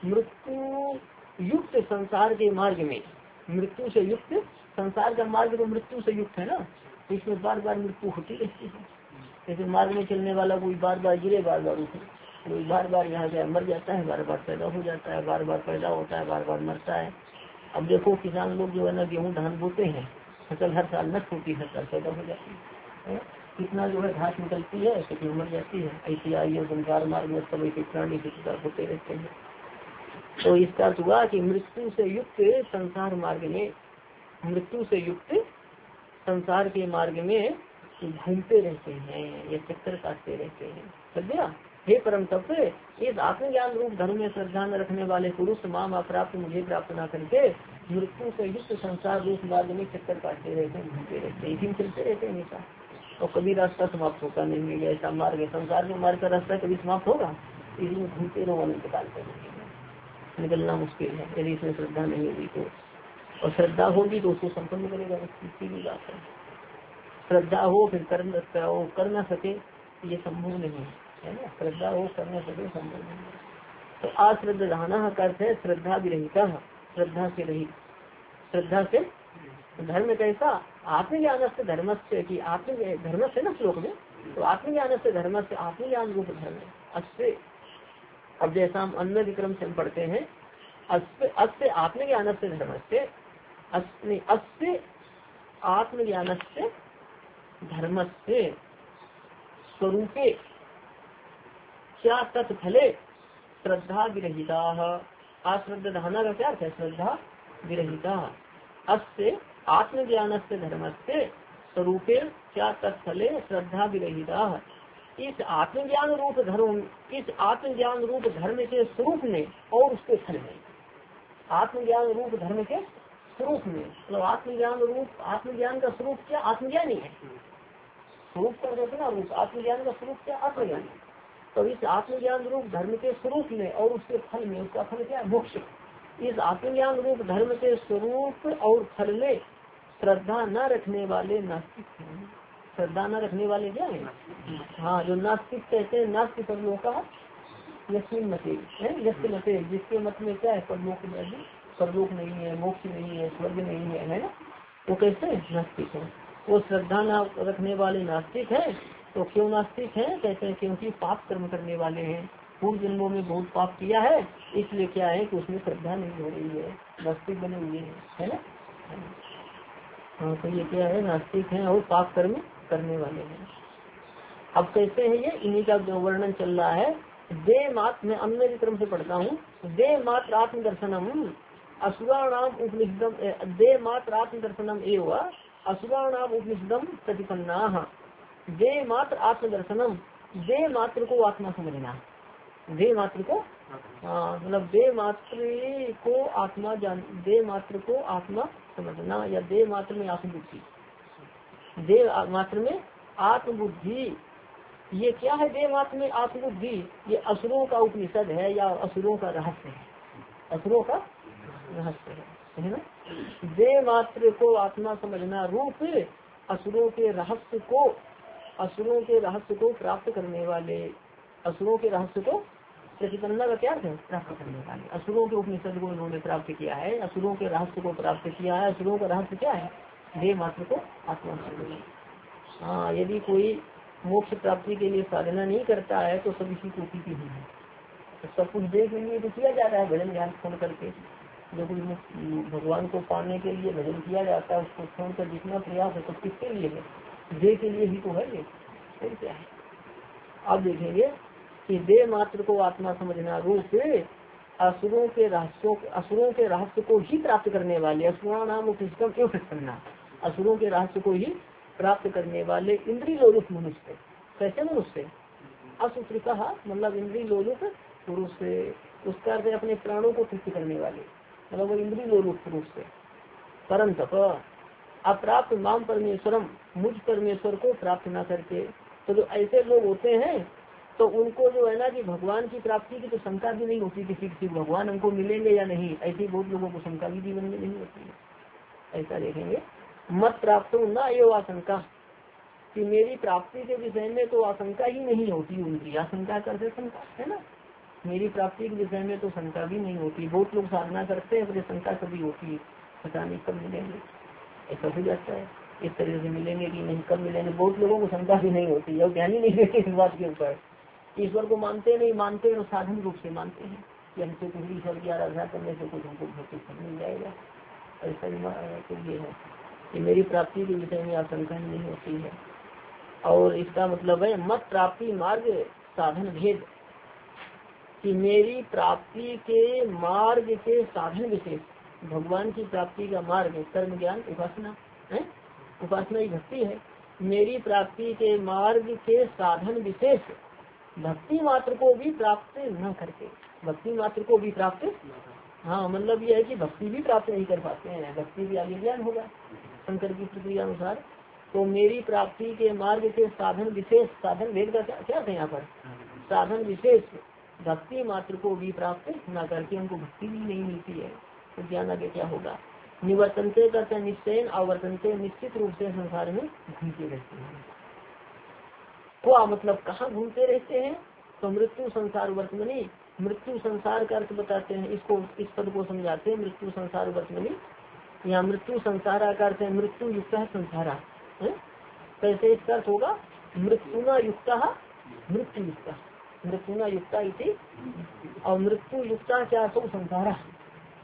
मृत्यु युक्त संसार के मार्ग में, मृत्यु से युक्त संसार का मार्ग तो मृत्यु से युक्त है ना, तो इसमें बार बार मृत्यु होती रहती है। जैसे मार्ग में चलने वाला कोई बार बार गिरे, बार बार उठे, कोई बार बार यहाँ गया मर जाता है, बार बार पैदा हो जाता है, बार बार पैदा होता है, बार बार मरता है। अब देखो किसान लोग जो है ना गेहूँ धान बोते हैं, फसल हर साल नष्ट होती है, हर साल पैदा हो जाती है, कितना जो है घास निकलती है, कितनी मर जाती है। ऐसी आई संसार मार्ग में सब ऐसे प्राणी के शिकार होते रहते हैं। तो इसका अर्थ हुआ कि मृत्यु से युक्त संसार मार्ग में, मृत्यु से युक्त संसार के मार्ग में घूमते रहते हैं, ये चक्कर काटते रहते हैं। समझा। हे परम तप, इस आत्मज्ञान रूप धर्म में श्रद्धा न रखने वाले पुरुष माम अप्राप्त, मुझे प्राप्त न करके मृत्यु से युक्त संसार रूप मार्ग में चक्कर काटते रहते हैं, घूमते रहते हैं, इसी चलते रहते हैं हमेशा। और कभी रास्ता समाप्त होता नहीं है, ऐसा मार्ग है संसार के मार्ग का रास्ता कभी समाप्त होगा, इसमें घूमते रहो, अनंत काल तक निकलना मुश्किल है यदि इसमें श्रद्धा नहीं होगी तो। और श्रद्धा होगी तो उसको संपन्न करेगा, सीधी बात है। श्रद्धा हो फिर कर कर न सके, ये संभव नहीं है ना। श्रद्धा हो कर न सके, संभव नहीं है। तो अश्रद्धाना का अर्थ है श्रद्धा विरहिता, श्रद्धा से रहित, श्रद्धा से धर्म कैसा, आत्मज्ञान से धर्म से, कि आत्म धर्म से ना श्लोक में, तो आत्मज्ञान से धर्म से आत्मज्ञान रूप धर्म अस्य। अब जैसा हम अन्य विक्रम से पढ़ते हैं, अस्य आत्मज्ञान से धर्म से, अस्य आत्मज्ञान से धर्म से स्वरूपे क्या तत्फले श्रद्धा विरहिता। अश्रद्धाना का क्या अर्थ है? श्रद्धा विरहिता। अस्य आत्मज्ञान से धर्म से स्वरूपे क्या तत्फले श्रद्धा विरहिता। इस आत्मज्ञान रूप धर्म इस आत्मज्ञान रूप धर्म के स्वरूप में और उसके फल में, आत्मज्ञान रूप धर्म के स्वरूप में, मतलब आत्मज्ञान रूप आत्मज्ञान का स्वरूप क्या? आत्मज्ञान ही है। स्वरूप कर देते ना रूप, आत्मज्ञान का स्वरूप क्या? आत्मज्ञान। तो इस आत्मज्ञान रूप धर्म के स्वरूप में और उसके फल में, उसका फल क्या? मोक्ष। इस आत्मज्ञान रूप धर्म के स्वरूप और फल में श्रद्धा न रखने वाले नास्तिक हैं। श्रद्धा न रखने वाले क्या है? हाँ, जो नास्तिक कहते हैं, नास्तिक परलोक का यस्मिन मते है, यस्य मते, जिसके मत में क्या है? परलोक नहीं, परलोक नहीं है, मोक्ष नहीं है, स्वर्ग नहीं है, है ना। वो कैसे नास्तिक है? वो श्रद्धा न रखने वाले नास्तिक है। तो क्यों नास्तिक है? कहते हैं क्योंकि पाप कर्म करने वाले हैं, पूर्व जन्मों में बहुत पाप किया है, इसलिए क्या है कि उसमें श्रद्धा नहीं हो रही है, नास्तिक बने हुए हैं, है ना। हाँ, तो ये क्या है? नास्तिक है और पाप कर्म करने वाले हैं। अब कैसे है ये? इन्हीं का जो वर्णन चल रहा है। दे मात्र, मैं अन्य क्रम से पढ़ता हूँ। दे मात्र आत्म दर्शनम असुराणाम उपनिषदम, दे मात्र आत्म दर्शनम एवं असुराणाम उपनिषदम प्रतिपन्ना। दे मात्र आत्म दर्शनम, दे मात्र को आत्मा समझना, दे मात्र को, हाँ मतलब दे मात्र को आत्मा जान, दे मात्र को आत्मा समझना, या दे मात्र में आत्मबुद्धि, दे मात्र में आत्मबुद्धि। ये क्या है? दे मात्र में आत्मबुद्धि, ये असुरों का उपनिषद है या असुरों का रहस्य है, असुरों का रहस्य है, है ना। दे मात्र को आत्मा समझना रूप असुरों के रहस्य को, असुरों के रहस्य को प्राप्त करने वाले, असुरों के रहस्य को प्रतिपन्ना का क्या है? प्राप्त करने वाले। असुरों के उपनिषद को इन्होंने प्राप्त किया है, असुरों के रहस्य को प्राप्त किया है। असुरों का रहस्य क्या है? दे मात्र को आत्मा समझना। हाँ, यदि कोई मोक्ष प्राप्ति के लिए साधना नहीं करता है तो सब इसी कोटि की ही है। तो सब कुछ देख लिए तो किया जा रहा है भजन ज्ञान छोड़ करके, जो कुछ भगवान को पाने के लिए भजन किया जाता है उसको छोड़कर जितना प्रयास है तो किसके लिए है? दे के लिए ही तो है ये, फिर क्या है। अब देखेंगे कि दे मात्र को आत्मा समझना रूप असुरों के रहस्यों, असुरों के रहस्य को ही प्राप्त करने वाले, असुरा नाम उपनिषदम क्यों करना, असुरों के रहस्य को ही प्राप्त करने वाले इंद्रिय लोलुप मनुष्य। कैसे मनुष्य? असुत्रिका मतलब इंद्रिय लोलुप पुरुष से, उसका अर्थ अपने प्राणों को तृप्त करने वाले, मतलब वो इंद्रिय लोलुप पुरुष से। परंतप अप्राप्त माम परमेश्वरम, मुझ परमेश्वर को प्राप्त न करके। तो जो ऐसे लोग होते हैं तो उनको जो है ना कि भगवान की प्राप्ति की तो शंका भी नहीं होती किसी किसी, भगवान हमको मिलेंगे या नहीं, ऐसी बहुत लोगों को शंका भी जीवन में नहीं होती है। ऐसा देखेंगे। मत प्राप्त हो ना ये आशंका, कि मेरी प्राप्ति के विषय में तो आशंका ही नहीं होती उनकी, आशंका करते शंका है ना, मेरी प्राप्ति के विषय में तो शंका भी नहीं होती। बहुत लोग साधना करते हैं पर शंका कभी होती है, पता नहीं कब मिलेंगे, ऐसा हो जाता है, इस तरह से मिलेंगे कि नहीं कब मिलेंगे। बहुत लोगों को शंका भी नहीं होती है और ध्यान ही नहीं देते इस बात के ऊपर। ईश्वर को मानते नहीं, मानते और साधन रूप से मानते हैं कि हमसे कुछ ईश्वर की आराधना करने से कुछ हमको भौतिक फल मिल जाएगा। ऐसा तो ये है कि मेरी प्राप्ति के विषय में आशंका नहीं होती है। और इसका मतलब है मत प्राप्ति मार्ग साधन भेद, कि मेरी प्राप्ति के मार्ग के साधन विशेष, भगवान की प्राप्ति का मार्ग कर्म ज्ञान उपासना है, उपासना ही भक्ति है। मेरी प्राप्ति के मार्ग के साधन विशेष भक्ति मात्र को भी प्राप्त न करके, भक्ति मात्र को भी प्राप्त, हाँ मतलब यह है कि भक्ति भी प्राप्त नहीं कर पाते हैं, भक्ति भी आगे ज्ञान होगा शंकर की प्रक्रिया अनुसार। तो मेरी प्राप्ति के मार्ग के साधन विशेष, साधन भेद का क्या क्या है यहाँ पर? साधन विशेष भक्ति मात्र को भी प्राप्त न करके उनको भक्ति भी नहीं मिलती है, तो ज्ञान आगे क्या होगा। निवर्तनते करते निश्चय, आवर्तनते निश्चित रूप से संसार में घूमते रहते हैं। क्या मतलब कहाँ घूमते रहते हैं? तो मृत्यु संसार वर्तमनी, मृत्यु संसार का अर्थ बताते हैं, इसको इस पद को समझाते हैं मृत्यु संसार वर्तमनी। यहाँ मृत्यु संसार का अर्थ है मृत्यु युक्त है संसारा, कैसे इसका अर्थ होगा? मृत्युना युक्त मृत्यु युक्त, मृत्युना युक्ता इति, और मृत्यु युक्ता क्या तो संसारा,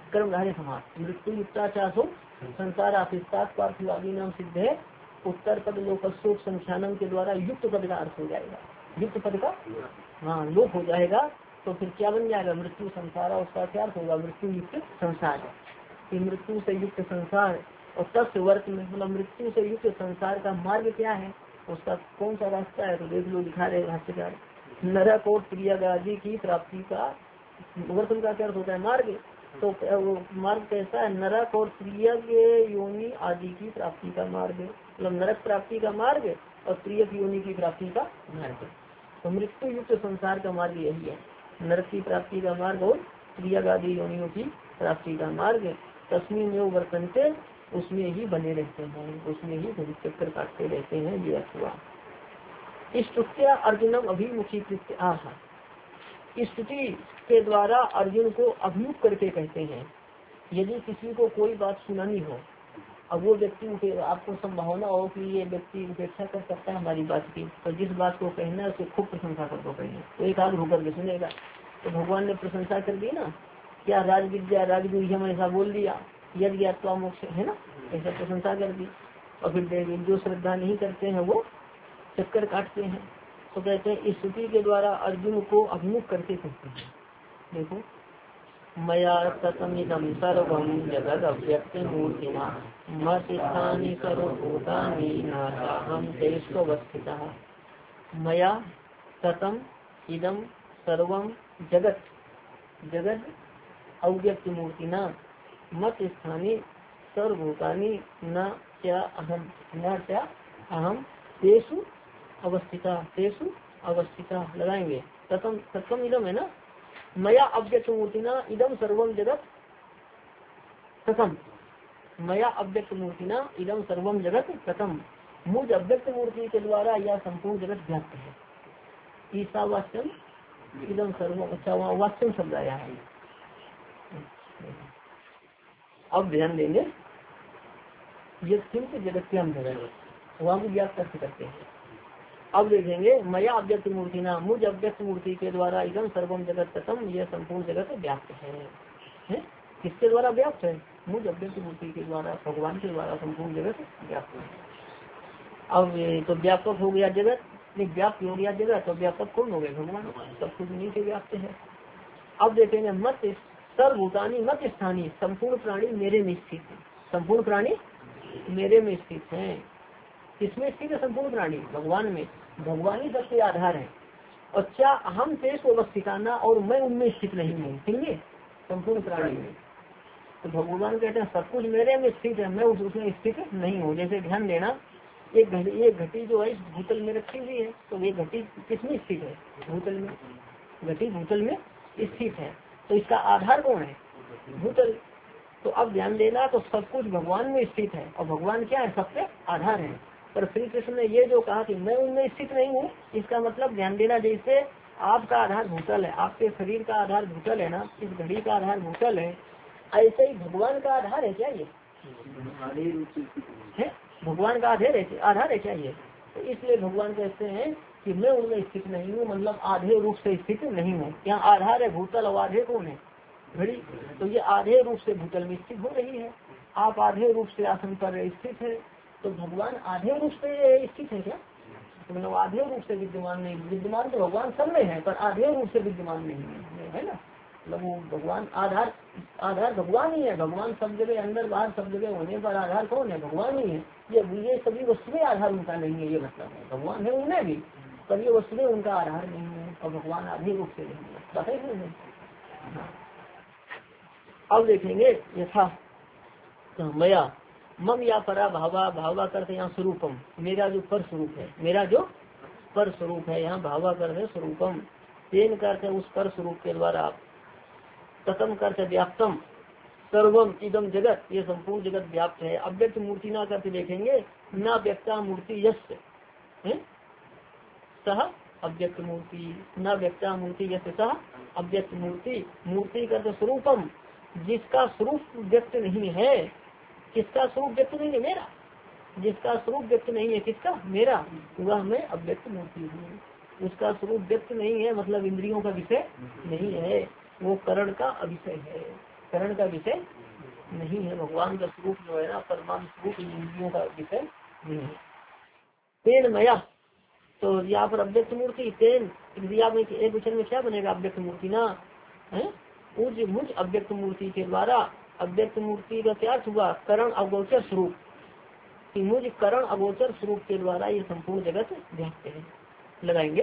कर्मधारय समास। मृत्यु युक्ता चाहो संसार आशिष्टात पार्थिवादी नाम सिद्ध है। उत्तर पद लोकस्योप संख्यानम के द्वारा युक्त पद का अर्थ हो जाएगा। युक्त पद का हाँ लोप हो जाएगा तो फिर क्या बन जाएगा, मृत्यु संसार। उसका क्या अर्थ होगा, मृत्यु युक्त संसार। कि मृत्यु से युक्त संसार और तस्य वर्त में मतलब मृत्यु से युक्त संसार का मार्ग क्या है, उसका कौन सा रास्ता है, तो देख लो दिखा रहे भाष्यकार। नरक और प्रियगादि की प्राप्ति का वर्तन का क्या अर्थ होता है, मार्ग। तो वो मार्ग कैसा है, नरक और प्रिय योनि आदि की प्राप्ति का मार्ग, मतलब नरक प्राप्ति का मार्ग और प्रिय योनि की प्राप्ति का मार्ग। तो मृत्यु युक्त संसार का मार्ग यही है, नरक की प्राप्ति का मार्ग और प्रियगादि योनियों की प्राप्ति का मार्ग। तस्मीन में वर्तनते, उसमें ही बने रहते हैं, उसमें ही घुस चक्कर काटते रहते हैं, ये अर्थ हुआ। स्तुत्या अर्जुनम अभिमुखी आह, स्तुति के द्वारा अर्जुन को अभिमुख करके कहते हैं। यदि किसी को कोई बात सुनानी हो, अब वो व्यक्ति आपको संभावना हो कि ये व्यक्ति उपेक्षा कर सकता है हमारी बात की, तो जिस बात को कहना है उसको खूब प्रशंसा कर दो पहले, तो एक आग होकर के सुनेगा। तो भगवान ने प्रशंसा कर दी ना, क्या राज विद्या राजगुह्यम ऐसा बोल दिया, यद ज्ञात्वा मोक्ष है ना, ऐसा प्रशंसा कर दी। और फिर जो श्रद्धा नहीं करते हैं वो चक्कर काटते हैं। तो कहते हैं इस स्तुति के द्वारा अर्जुन को अभिमुख करके कहते हैं। देखो मया ततमिदं सर्वं जगद अव्यक्त मूर्तिना मत्स्थानि सर्वभूतानि न चाहं तेष्वस्थितः। मया ततम इदं सर्वं जगत जगद अव्यक्त मूर्तिना मत स्थानी सर्वभूतानि न क्या अहम न क्या अहम तेषु अवस्थिता तेषु अवस्थिता लगाएंगे। ततम तत्म इदम है ना, मया अव्यक्त मूर्तिना इदम सर्वम जगत ततम, मया अव्यक्त मूर्तिना इदम सर्वम जगत ततम, मुझ अव्यक्त मूर्ति के द्वारा यह संपूर्ण जगत व्याप्त है। ईसा वाच्यम इदम सर्वम, अच्छा वहाँ वाच्यम शब्द आया है। अब ध्यान देंगे ये किंतु जगत्याम जगत, वहाँ भी व्याप्त अर्थ करते हैं। अब देखेंगे मया अव्यक्त मूर्ति ना, मुझ अव्यक्त मूर्ति के द्वारा इदम सर्वम जगत ततम, यह संपूर्ण जगत व्याप्त है, है? किसके द्वारा व्याप्त है, मुझ अव्यक्त मूर्ति के द्वारा, भगवान के द्वारा संपूर्ण जगत व्याप्त है। अब ये तो व्यापक हो गया जगत, नहीं व्याप्त हो गया जगत, तो व्यापक कौन हो गए, भगवान, सब कुछ उन्हीं से व्याप्त है। अब देखेंगे मत सर्वभूतानी मत स्थानीय, संपूर्ण प्राणी मेरे में स्थित है, संपूर्ण प्राणी मेरे में स्थित है। किसमें स्थित है संपूर्ण प्राणी, भगवान में, भगवान ही सबसे आधार है। और क्या अहम शेष अवस्थिताना, और मैं उनमें स्थित नहीं हूँ, ठीक है, संपूर्ण प्राणी में। तो भगवान कहते हैं सब कुछ मेरे में स्थित है, मैं उस उसमें स्थित नहीं हूँ। जैसे ध्यान देना, एक घटी एक घटी जो है इस भूतल में रखी हुई है, तो ये घटी किसमें स्थित है, भूतल में, घटी भूतल में स्थित है। तो इसका आधार कौन है, भूतल। तो अब ध्यान देना, तो सब कुछ भगवान में स्थित है और भगवान क्या है, सबसे आधार है। पर श्री कृष्ण ने ये जो कहा कि मैं उनमें स्थित नहीं हूँ, इसका मतलब ध्यान देना, जैसे आपका आधार भूतल है, आपके शरीर का आधार भूतल है ना, इस घड़ी का आधार भूतल है, ऐसे ही भगवान का आधार है क्या, ये है भगवान का आधार है, आधार है क्या ये। तो इसलिए भगवान कहते हैं कि मैं उनमें स्थित नहीं हूँ, मतलब आधे रूप से स्थित नहीं हूँ। यहाँ आधार है भूतल और आधे कौन है, घड़ी। तो ये आधे रूप से भूतल में स्थित हो रही है, आप आधे रूप से आसन पर स्थित है। तो भगवान आधे रूप से स्थित है क्या, तो मतलब आधे रूप से विद्यमान नहीं, विद्यमान तो भगवान सब में है पर आधे रूप से विद्यमान नहीं है, है ना। मतलब वो भगवान आधार आधार भगवान ही है, भगवान सब जगह अंदर बाहर सब जगह होने पर आधार कौन है, भगवान ही है। ये ये सभी वस्तुएं आधार उनका नहीं है, ये मतलब है भगवान है उनमें भी, पर ये वस्तुएं उनका आधार नहीं है और भगवान आधे रूप से नहीं है। अब देखेंगे यथा मया मम या परा भावा, भावा करते यहाँ स्वरूपम, मेरा जो पर स्वरूप है, मेरा जो पर स्वरूप है, यहाँ भावा करते स्वरूपम, तेन करते उस पर स्वरूप के द्वारा, ततम करते व्याप्तम, सर्वम इदम जगत, ये संपूर्ण जगत व्याप्त है। अव्यक्त मूर्ति ना करते देखेंगे, न व्यक्ता मूर्ति यश सह अव्यक्त मूर्ति, न व्यक्ता मूर्ति यश सह अव्यक्त मूर्ति, मूर्ति करते स्वरूपम, जिसका स्वरूप व्यक्त नहीं है, किसका स्वरूप व्यक्त नहीं है, मेरा, जिसका स्वरूप व्यक्त नहीं है, किसका, मेरा, वह मैं अव्यक्त मूर्ति हूँ। उसका स्वरूप व्यक्त नहीं है मतलब इंद्रियों का विषय नहीं है, वो करण का अविषय है, करण का विषय नहीं है। भगवान का स्वरूप जो है ना परमाणु स्वरूप इंद्रियों का विषय नहीं है। तेन मया, तो यहाँ पर अव्यक्त मूर्ति तेन क्रिया में एक वचन में क्या बनेगा? अव्यक्त मूर्ति ना है। उज मुझ अव्यक्त मूर्ति के द्वारा, अव्यक्त मूर्ति का क्या हुआ? करण अगोचर स्वरूप, कि मुझ करण अगोचर स्वरूप के द्वारा ये संपूर्ण जगत व्याप्त है। लगाएंगे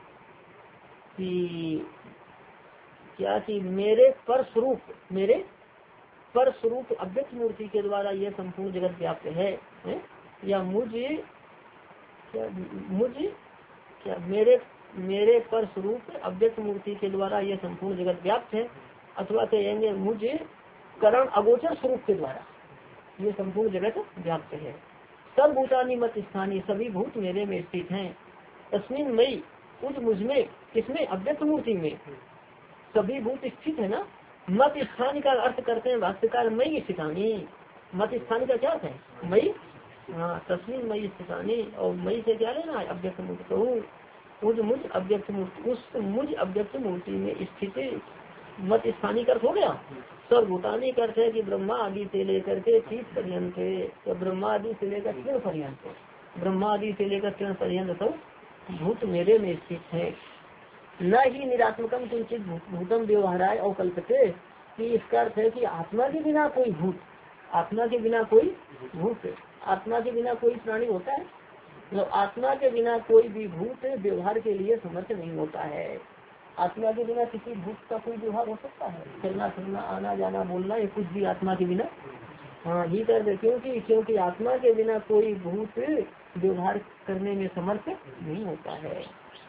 कि क्या कि मेरे पर स्वरूप, मेरे पर स्वरूप अव्यक्त मूर्ति के द्वारा यह संपूर्ण जगत व्याप्त है, है? या मुझे क्या मुझ क्या मेरे मेरे पर स्वरूप अव्यक्त मूर्ति के द्वारा यह संपूर्ण जगत व्याप्त है, अथवा कहेंगे मुझे करण अगोचर स्वरूप के द्वारा ये संपूर्ण जगत व्याप्त है। सब भूतानी मत स्थानीय, सभी भूत मेरे में स्थित हैं। तस्मिन मई, उस मुझ में, किसमें? अव्यक्त मूर्ति में सभी भूत स्थित है ना। मत स्थान का अर्थ करते हैं भाष्यकार मई स्थितानी। मत स्थान का क्या है? मई, हाँ तस्मिन मई स्थितानी, और मई से क्या लेना है? अव्यक्त मूर्ति। तो उस मुझ अव्यक्त मूर्ति, उस मुझ अव्यक्त मूर्ति में स्थित मत स्थानी का अर्थ हो गया। सर्वभूतानी का अर्थ है कि ब्रह्मा आदि से लेकर के चीत पर्यंत, तो ब्रह्मा आदि से लेकर किरण पर्यंत, ब्रह्मा आदि से लेकर किरण पर्यंत तो भूत मेरे में स्थित है। न ही निरात्मकम किंचित भूतम व्यवहाराय और कल्पते, कि इसका अर्थ है कि आत्मा के बिना कोई भूत, आत्मा के बिना कोई भूत, आत्मा के बिना कोई प्राणी होता है? तो आत्मा के बिना कोई भी भूत व्यवहार के लिए समर्थ नहीं होता है। आत्मा के बिना किसी भूत का कोई व्यवहार हो सकता है? चलना फिरना, आना जाना, बोलना, ये कुछ भी आत्मा के बिना, हाँ ही कर दे। क्योंकि क्योंकि आत्मा के बिना कोई भूत व्यवहार करने में समर्थ नहीं होता है।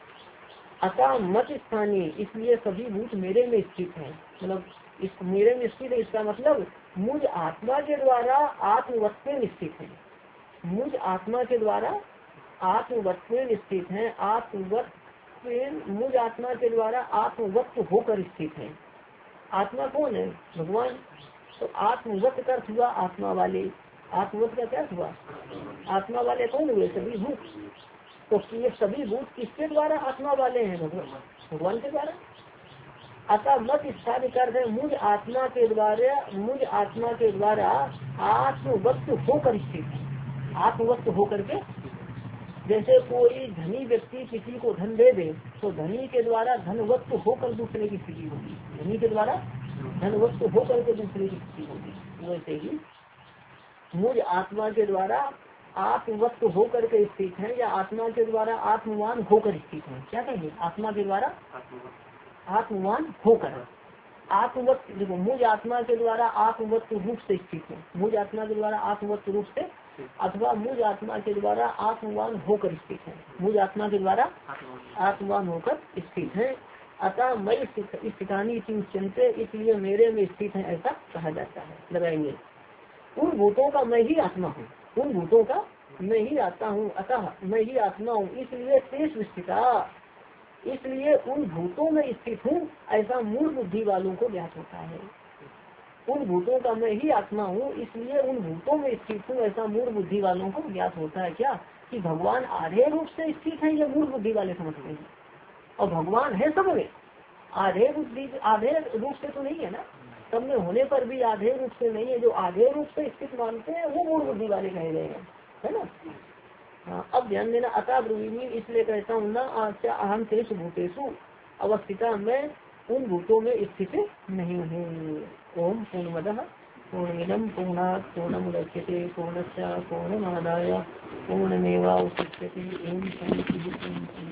अतः मत स्थानीय, इसलिए सभी भूत मेरे में स्थित है। मतलब इस मेरे में स्थित है, इसका मतलब मुझ आत्मा के द्वारा आत्मवत् में स्थित है। मुझ आत्मा के द्वारा आत्मवत् में स्थित है। आत्मवत् मुझ आत्मा के द्वारा आत्मवत् होकर स्थित है। आत्मा कौन है? भगवान। तो आत्मवत् का अर्थ हुआ आत्मा वाले। आत्मवत् का क्या हुआ? आत्मा वाले कौन हुए? सभी भूत। तो ये सभी भूत किसके द्वारा आत्मा वाले हैं? भगवान, भगवान के द्वारा। अतः मत स्थान कर है मुझ आत्मा के द्वारा, मुझ आत्मा के द्वारा आत्मवत् होकर स्थित है। आत्मवत् होकर के, जैसे कोई धनी व्यक्ति किसी को धन दे दे तो धनी के द्वारा धनवत् होकर दूसरे की स्थिति होगी, धनी के द्वारा धनवत् होकर के दूसरे की स्थिति होगी। वैसे ही मुझ आत्मा के द्वारा आत्मवत् होकर के स्थित है, या आत्मा के द्वारा आत्मवान होकर स्थित है। क्या कहेंगे? आत्मा के द्वारा आत्मवान होकर, आत्मवत्, देखो मुझ आत्मा के द्वारा आत्मवत् रूप से स्थित है, मुझ आत्मा के द्वारा आत्मवत् रूप से, अथवा मुझ आत्मा के द्वारा आत्मवान होकर स्थित है। मुझ आत्मा के द्वारा आत्मवान होकर स्थित है। अतः मैं स्थितानी उच्चनते, इसलिए मेरे में स्थित है ऐसा कहा जाता है। लगाएंगे उन भूतों का मैं ही आत्मा हूँ, उन भूतों का मैं ही आता हूँ, अतः मैं ही आत्मा हूँ, इसलिए शेष स्थिता, इसलिए उन भूतों में स्थित हूँ ऐसा मूल बुद्धि वालों को ज्ञात होता है। उन भूतों का मैं ही आत्मा हूँ, इसलिए उन भूतों में स्थित हूँ ऐसा मूल बुद्धि वालों को ज्ञात होता है। क्या कि भगवान आधे रूप से स्थित है, ये मूल बुद्धि वाले समझते हैं, और भगवान है सब में। आधे बुद्धि आधे रूप से तो नहीं है ना, सब में होने पर भी आधे रूप से नहीं है। जो आधे रूप से स्थित मानते हैं वो मूल बुद्धि वाले कहे गए हैं, है ना। हाँ, अब ध्यान देना। अतः ब्रवीमी, इसलिए कहता हूँ ना अहम तेषु भूतेषु अवस्थिता, मैं उन भूतों में स्थित नहीं हूँ। ओम पूर्णमदः पूर्णमिदं पूर्णात् पूर्णमुदच्यते पूर्णस्य पूर्णमादाय पूर्णमेवावशिष्यते। ओम शांति।